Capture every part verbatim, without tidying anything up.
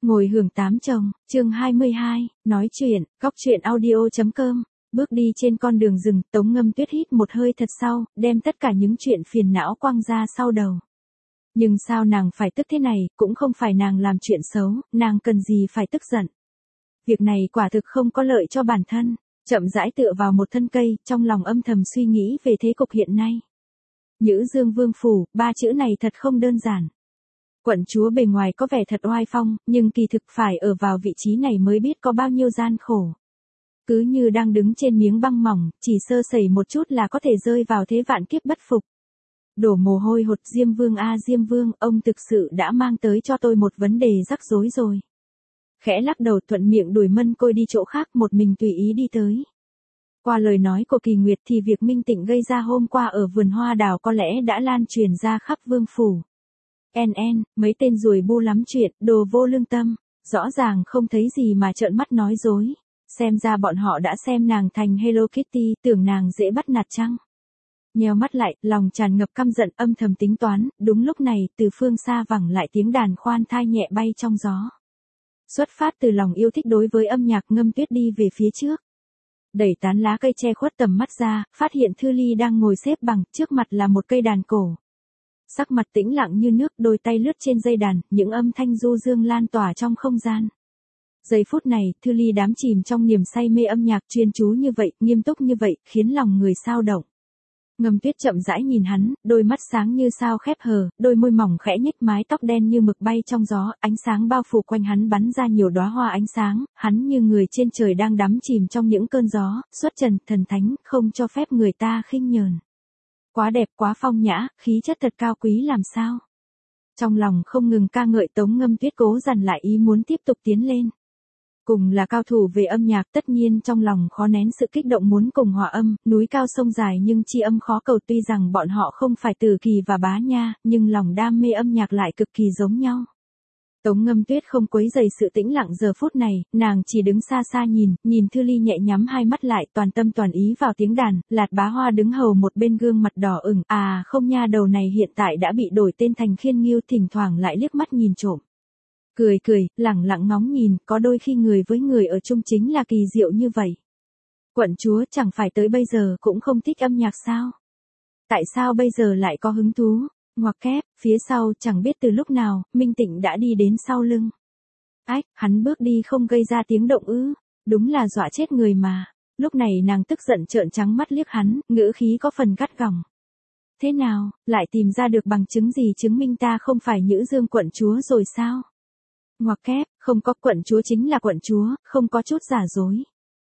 Ngồi hưởng tám chồng, chương hai mươi hai, nói chuyện, góc chuyện audio chấm com. Bước đi trên con đường rừng, Tống Ngâm Tuyết hít một hơi thật sâu, đem tất cả những chuyện phiền não quăng ra sau đầu. Nhưng sao nàng phải tức thế này, cũng không phải nàng làm chuyện xấu, nàng cần gì phải tức giận. Việc này quả thực không có lợi cho bản thân. Chậm rãi tựa vào một thân cây, trong lòng âm thầm suy nghĩ về thế cục hiện nay. Nhữ Dương Vương Phủ, ba chữ này thật không đơn giản. Quận chúa bề ngoài có vẻ thật oai phong, nhưng kỳ thực phải ở vào vị trí này mới biết có bao nhiêu gian khổ. Cứ như đang đứng trên miếng băng mỏng, chỉ sơ sẩy một chút là có thể rơi vào thế vạn kiếp bất phục. Đổ mồ hôi hột. Diêm Vương a Diêm Vương, ông thực sự đã mang tới cho tôi một vấn đề rắc rối rồi. Khẽ lắc đầu, thuận miệng đuổi Mân Côi đi chỗ khác, một mình tùy ý đi tới. Qua lời nói của Kỳ Nguyệt thì việc Minh Tịnh gây ra hôm qua ở vườn hoa đào có lẽ đã lan truyền ra khắp Vương Phủ. En en, mấy tên ruồi bu lắm chuyện, đồ vô lương tâm, rõ ràng không thấy gì mà trợn mắt nói dối. Xem ra bọn họ đã xem nàng thành Hello Kitty, tưởng nàng dễ bắt nạt chăng. Nheo mắt lại, lòng tràn ngập căm giận, âm thầm tính toán. Đúng lúc này, từ phương xa vẳng lại tiếng đàn khoan thai nhẹ bay trong gió. Xuất phát từ lòng yêu thích đối với âm nhạc, Ngâm Tuyết đi về phía trước. Đẩy tán lá cây che khuất tầm mắt ra, phát hiện Thư Ly đang ngồi xếp bằng, trước mặt là một cây đàn cổ. Sắc mặt tĩnh lặng như nước, đôi tay lướt trên dây đàn, những âm thanh du dương lan tỏa trong không gian. Giây phút này, Thư Ly đắm chìm trong niềm say mê âm nhạc, chuyên chú như vậy, nghiêm túc như vậy, khiến lòng người xao động. Ngâm Tuyết chậm rãi nhìn hắn, đôi mắt sáng như sao khép hờ, đôi môi mỏng khẽ nhếch, mái tóc đen như mực bay trong gió, ánh sáng bao phủ quanh hắn bắn ra nhiều đóa hoa ánh sáng, hắn như người trên trời đang đắm chìm trong những cơn gió, xuất trần, thần thánh, không cho phép người ta khinh nhờn. Quá đẹp, quá phong nhã, khí chất thật cao quý làm sao. Trong lòng không ngừng ca ngợi, Tống Ngâm Tuyết cố dằn lại ý muốn tiếp tục tiến lên. Cùng là cao thủ về âm nhạc, tất nhiên trong lòng khó nén sự kích động muốn cùng hòa âm, núi cao sông dài nhưng chi âm khó cầu. Tuy rằng bọn họ không phải Từ Kỳ và Bá Nha, nhưng lòng đam mê âm nhạc lại cực kỳ giống nhau. Tống Ngâm Tuyết không quấy rầy sự tĩnh lặng giờ phút này, nàng chỉ đứng xa xa nhìn, nhìn Thư Ly nhẹ nhắm hai mắt lại, toàn tâm toàn ý vào tiếng đàn. Lạt Bá Hoa đứng hầu một bên gương mặt đỏ ửng, à không, nha đầu này hiện tại đã bị đổi tên thành Khiên Nghiêu, thỉnh thoảng lại liếc mắt nhìn trộm. Cười cười, lẳng lặng ngóng nhìn, có đôi khi người với người ở chung chính là kỳ diệu như vậy. Quận chúa chẳng phải tới bây giờ cũng không thích âm nhạc sao? Tại sao bây giờ lại có hứng thú? Ngoặc kép, phía sau chẳng biết từ lúc nào, Minh Tịnh đã đi đến sau lưng. Ách, hắn bước đi không gây ra tiếng động ư, đúng là dọa chết người mà. Lúc này nàng tức giận trợn trắng mắt liếc hắn, ngữ khí có phần gắt gỏng. Thế nào, lại tìm ra được bằng chứng gì chứng minh ta không phải Nhữ Dương quận chúa rồi sao? Ngoặc kép, không có, quận chúa chính là quận chúa, không có chút giả dối.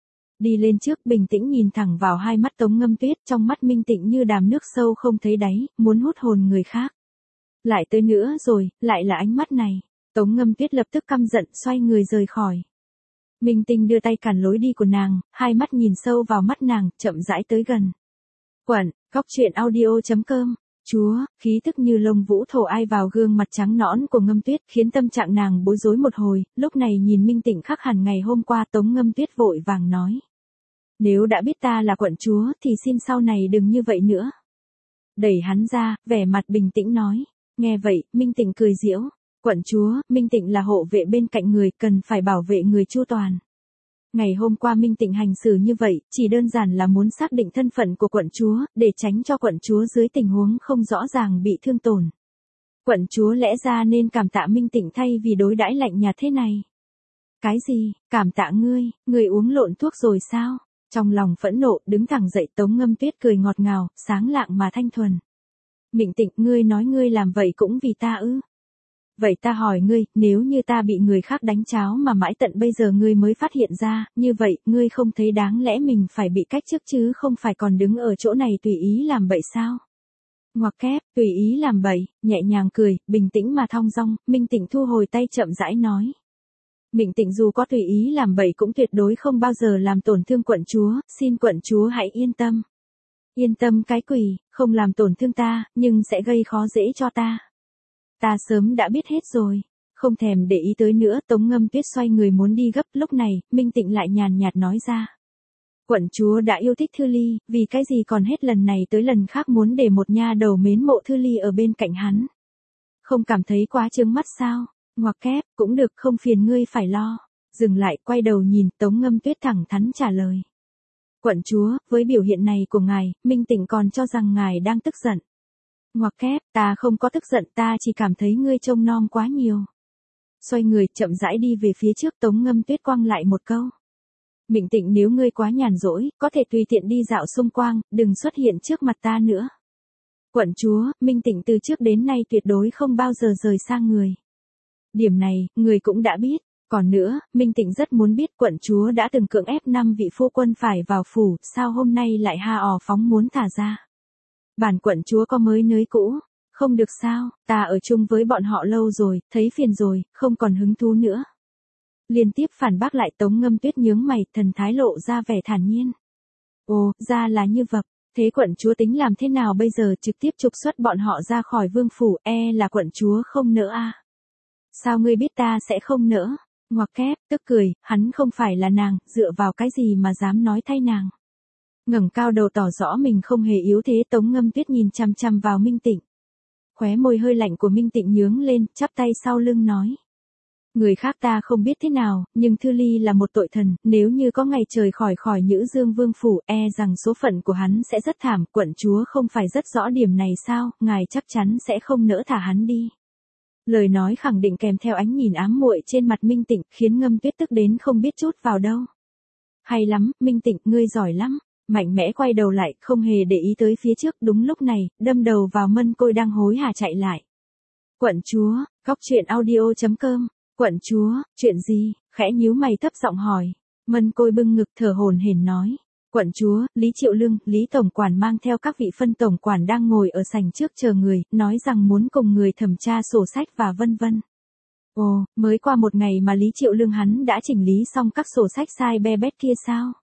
Đi lên trước, bình tĩnh nhìn thẳng vào hai mắt Tống Ngâm Tuyết, trong mắt Minh Tịnh như đàm nước sâu không thấy đáy, muốn hút hồn người khác. Lại tới nữa rồi, lại là ánh mắt này. Tống Ngâm Tuyết lập tức căm giận, xoay người rời khỏi. Minh Tịnh đưa tay cản lối đi của nàng, hai mắt nhìn sâu vào mắt nàng, chậm rãi tới gần. Quận, góc chuyện audio chấm com. Chúa, khí thức như lông vũ thổ ai vào gương mặt trắng nõn của Ngâm Tuyết, khiến tâm trạng nàng bối rối một hồi. Lúc này nhìn Minh Tịnh khác hẳn ngày hôm qua, Tống Ngâm Tuyết vội vàng nói. Nếu đã biết ta là quận chúa, thì xin sau này đừng như vậy nữa. Đẩy hắn ra, vẻ mặt bình tĩnh nói. Nghe vậy, Minh Tịnh cười giễu. Quận chúa, Minh Tịnh là hộ vệ bên cạnh người, cần phải bảo vệ người chu toàn. Ngày hôm qua Minh Tịnh hành xử như vậy, chỉ đơn giản là muốn xác định thân phận của quận chúa, để tránh cho quận chúa dưới tình huống không rõ ràng bị thương tổn. Quận chúa lẽ ra nên cảm tạ Minh Tịnh thay vì đối đãi lạnh nhạt thế này. Cái gì, cảm tạ ngươi, ngươi uống lộn thuốc rồi sao? Trong lòng phẫn nộ, đứng thẳng dậy, Tống Ngâm Tuyết cười ngọt ngào, sáng lạng mà thanh thuần. Minh Tịnh, ngươi nói ngươi làm vậy cũng vì ta ư? Vậy ta hỏi ngươi, nếu như ta bị người khác đánh cháo mà mãi tận bây giờ ngươi mới phát hiện ra, như vậy, ngươi không thấy đáng lẽ mình phải bị cách chức chứ không phải còn đứng ở chỗ này tùy ý làm bậy sao? Ngoặc kép, tùy ý làm bậy, nhẹ nhàng cười, bình tĩnh mà thong dong, Minh Tịnh thu hồi tay chậm rãi nói. Minh Tịnh dù có tùy ý làm bậy cũng tuyệt đối không bao giờ làm tổn thương quận chúa, xin quận chúa hãy yên tâm. Yên tâm cái quỷ, không làm tổn thương ta, nhưng sẽ gây khó dễ cho ta. Ta sớm đã biết hết rồi. Không thèm để ý tới nữa, Tống Ngâm Tuyết xoay người muốn đi gấp, lúc này, Minh Tịnh lại nhàn nhạt nói ra. Quận chúa đã yêu thích Thư Ly, vì cái gì còn hết lần này tới lần khác muốn để một nha đầu mến mộ Thư Ly ở bên cạnh hắn. Không cảm thấy quá chướng mắt sao? Ngoặc kép, cũng được, không phiền ngươi phải lo. Dừng lại, quay đầu nhìn, Tống Ngâm Tuyết thẳng thắn trả lời. Quận chúa, với biểu hiện này của ngài, Minh Tịnh còn cho rằng ngài đang tức giận. Ngoặc kép, ta không có tức giận, ta chỉ cảm thấy ngươi trông nom quá nhiều. Xoay người, chậm rãi đi về phía trước, Tống Ngâm Tuyết quăng lại một câu. Minh Tịnh, nếu ngươi quá nhàn rỗi, có thể tùy tiện đi dạo xung quanh, đừng xuất hiện trước mặt ta nữa. Quận chúa, Minh Tịnh từ trước đến nay tuyệt đối không bao giờ rời xa người. Điểm này, người cũng đã biết. Còn nữa, Minh Tịnh rất muốn biết quận chúa đã từng cưỡng ép năm vị phu quân phải vào phủ, sao hôm nay lại ha ò phóng muốn thả ra. Bản quận chúa có mới nới cũ, không được sao, ta ở chung với bọn họ lâu rồi, thấy phiền rồi, không còn hứng thú nữa. Liên tiếp phản bác lại, Tống Ngâm Tuyết nhướng mày, thần thái lộ ra vẻ thản nhiên. Ồ, ra là như vậy, thế quận chúa tính làm thế nào bây giờ, trực tiếp trục xuất bọn họ ra khỏi vương phủ, e là quận chúa không nỡ à. Sao ngươi biết ta sẽ không nỡ? Ngoặc kép, tức cười, hắn không phải là nàng, dựa vào cái gì mà dám nói thay nàng. Ngẩng cao đầu tỏ rõ mình không hề yếu thế, Tống Ngâm Tuyết nhìn chằm chằm vào Minh Tịnh. Khóe môi hơi lạnh của Minh Tịnh nhướng lên, chắp tay sau lưng nói. Người khác ta không biết thế nào, nhưng Thư Ly là một tội thần, nếu như có ngày trời khỏi khỏi Nhữ Dương Vương phủ, e rằng số phận của hắn sẽ rất thảm, quận chúa không phải rất rõ điểm này sao, ngài chắc chắn sẽ không nỡ thả hắn đi. Lời nói khẳng định kèm theo ánh nhìn ám muội trên mặt Minh Tịnh, khiến Ngâm Tuyết tức đến không biết chút vào đâu. Hay lắm, Minh Tịnh, ngươi giỏi lắm. Mạnh mẽ quay đầu lại, không hề để ý tới phía trước, đúng lúc này, đâm đầu vào Mân Côi đang hối hả chạy lại. Quận chúa, góc truyện audio chấm com. Quận chúa, chuyện gì? Khẽ nhíu mày thấp giọng hỏi. Mân Côi bưng ngực thở hổn hển nói. Quận chúa, Lý Triệu Lương, Lý Tổng Quản mang theo các vị phân Tổng Quản đang ngồi ở sảnh trước chờ người, nói rằng muốn cùng người thẩm tra sổ sách và vân vân. Ồ, mới qua một ngày mà Lý Triệu Lương hắn đã chỉnh lý xong các sổ sách sai be bét kia sao?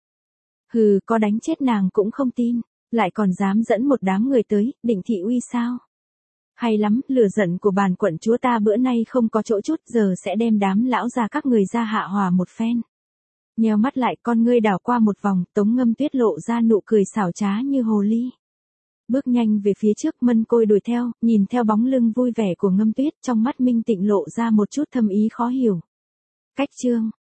Hừ, có đánh chết nàng cũng không tin, lại còn dám dẫn một đám người tới, định thị uy sao? Hay lắm, lửa giận của bản quận chúa ta bữa nay không có chỗ chút, giờ sẽ đem đám lão già các người ra hạ hòa một phen. Nheo mắt lại, con ngươi đảo qua một vòng, Tống Ngâm Tuyết lộ ra nụ cười xảo trá như hồ ly. Bước nhanh về phía trước, Mân Côi đuổi theo, nhìn theo bóng lưng vui vẻ của Ngâm Tuyết, trong mắt Minh Tịnh lộ ra một chút thâm ý khó hiểu. Cách chương